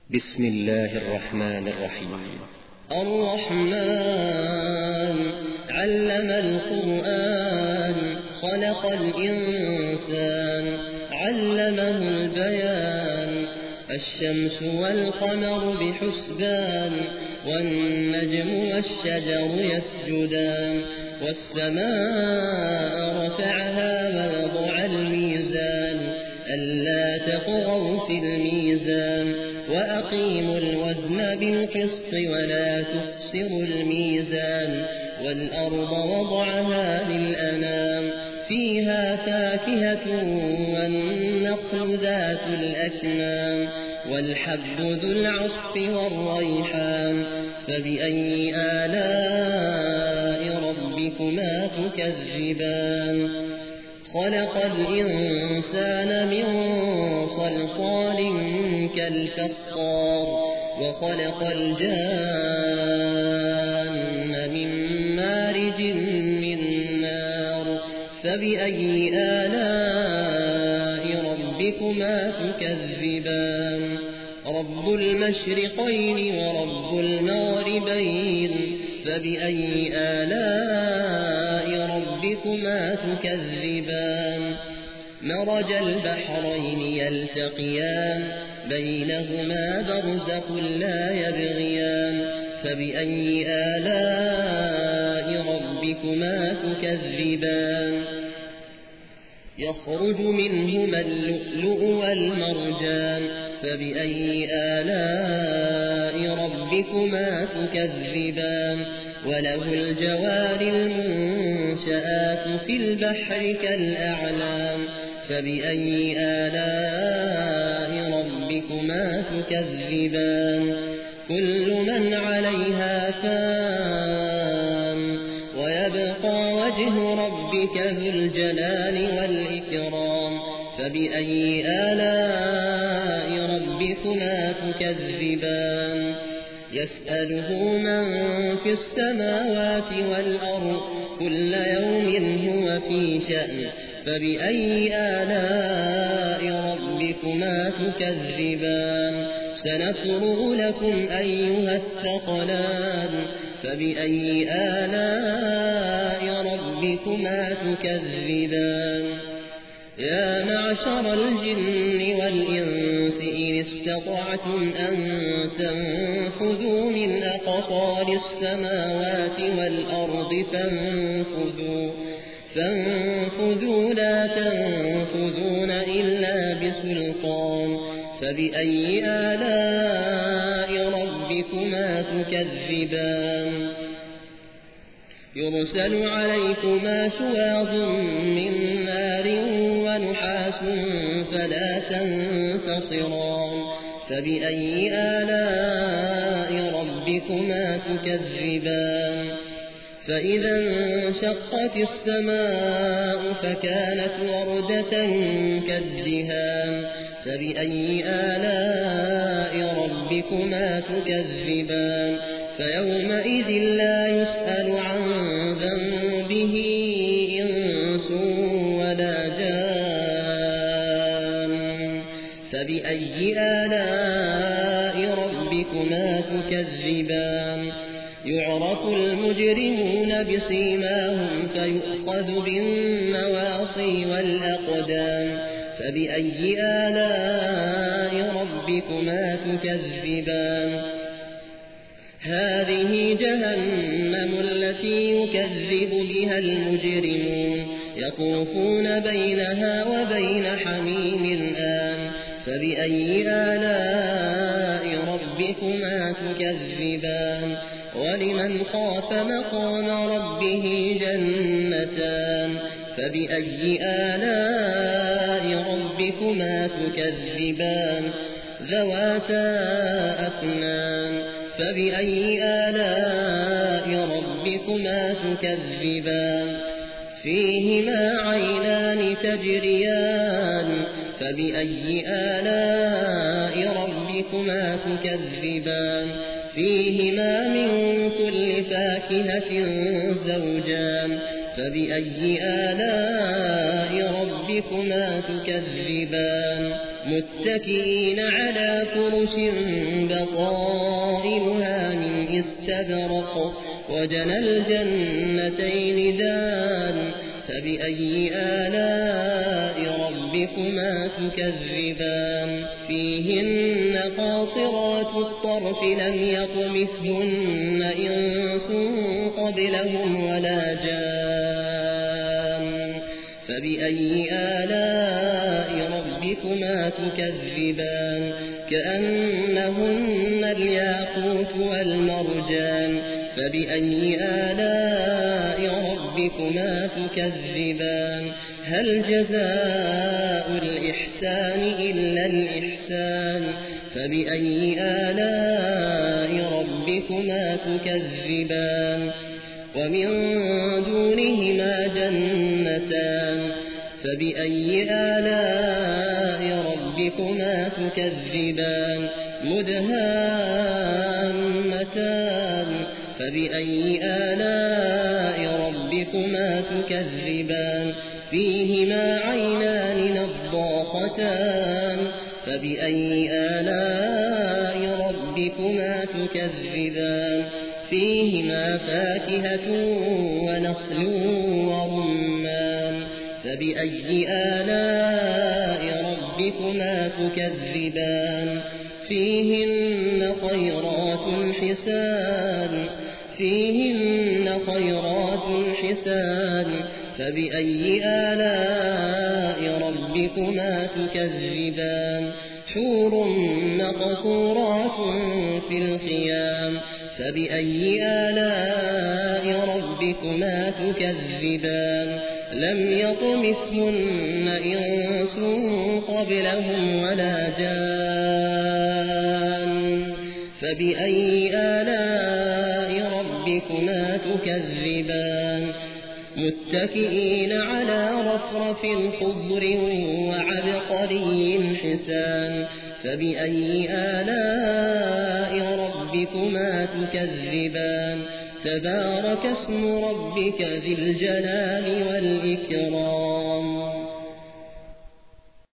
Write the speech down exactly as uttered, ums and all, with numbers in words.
بسم الله الرحمن الرحيم. الرحمن علم القرآن خلق الإنسان علمه البيان. الشمس والقمر بحسبان والنجم والشجر يسجدان. والسماء رفعها ووضع الميزان ألا تطغوا في الميزان وأقيموا الوزن بالقسط ولا تخسروا الميزان. والأرض وضعها للأنام فيها فاكهة والنخل ذات الأكمام والحب ذو العصف والريحان. فبأي آلاء ربكما تكذبان؟ خلق الإنسان من صلصال كالفخار وخلق الجان من مارج من نار. فبأي آلاء ربكما تكذبان؟ رب المشرقين ورب المغربين. فبأي آلاء ربكما تكذبان؟ مرج البحرين يلتقيان بينهما برزخ لا يبغيان. فبأي آلاء ربكما تكذبان؟ يخرج منهما اللؤلؤ والمرجان. فبأي آلاء ربكما تكذبان؟ وله الجوار المنشآت في البحر كالأعلام. فبأي آلاء ربكما تكذبان؟ كل من عليها فان ويبقى وجه ربك ذو الجلال والإكرام. فبأي آلاء ربكما تكذبان؟ يسأله من في السماوات والأرض كل يوم هو في شأن. فبأي آلاء ربكما تكذبان؟ سنفرغ لكم أيها الثقلان. فبأي آلاء ربكما تكذبان؟ يا معشر الجن والإنس إن استطعتم أن تنفذوا من أقطار السماوات والأرض فانفذوا فانفذوا لا تنفذون إلا بسلطان. فبأي آلاء ربكما تكذبان؟ يرسل عليكما شواظ من نار ونحاس فلا تنتصران. فبأي آلاء ربكما تكذبان؟ فإذا انشقت السماء فكانت وردة كالدهان. فبأي آلاء ربكما تكذبان؟ فيومئذ لا يسأل عن ذنبه إنس ولا جان. فبأي آلاء ربكما تكذبان؟ يعرف المجرمون بسيماهم فيؤخذ بالنواصي والأقدام. فبأي آلاء ربكما تكذبان؟ هذه جهنم التي يكذب بها المجرمون يطوفون بينها وبين حميم آن. فبأي آلاء ربكما تكذبان؟ ولمن خاف مقام ربه جنتان. فبأي آلاء ربكما تكذبان؟ ذواتا أفنان. فبأي آلاء ربكما تكذبان؟ فيهما عينان تجريان. فبأي آلاء ربكما تكذبان؟ فيهما من كل فاكهة زوجان. فبأي آلاء ربكما تكذبان؟ متكئين على فرش استبرق وجنى الجنتين دان فبأي آلاء ربكما تكذبان فيهن قاصرات الطرف لم يطمثهن إنس قبلهم ولا جان فبأي آلاء ربكما تكذبان كأنهن الياقوت والمرجان فبأي آلاء ربكما تكذبان هل جزاء الإحسان إلا الإحسان فبأي آلاء ربكما تكذبان ومن دونهما جنتان فبأي آلاء ربكما تكذبان مدهامتان فبأي آلاء ربكما تكذبان فيهما عينان نضاختان فبأي آلاء ربكما تكذبان فيهما فاكهة ونخل ورمان فبأي آلاء ربكما تكذبان فيهن خيرات حسان فيهن خيرات حسان فبأي آلاء ربكما تكذبان حور مقصورات في الخيام فبأي آلاء ربكما تكذبان لم يطمثهن إنس قبلهم ولا جان فبأي آلاء ربكما تكذبان متكئين على رفرف خضر وعبقري حسان فبأي آلاء ربكما تكذبان تبارك اسم ربك ذي الجلال والإكرام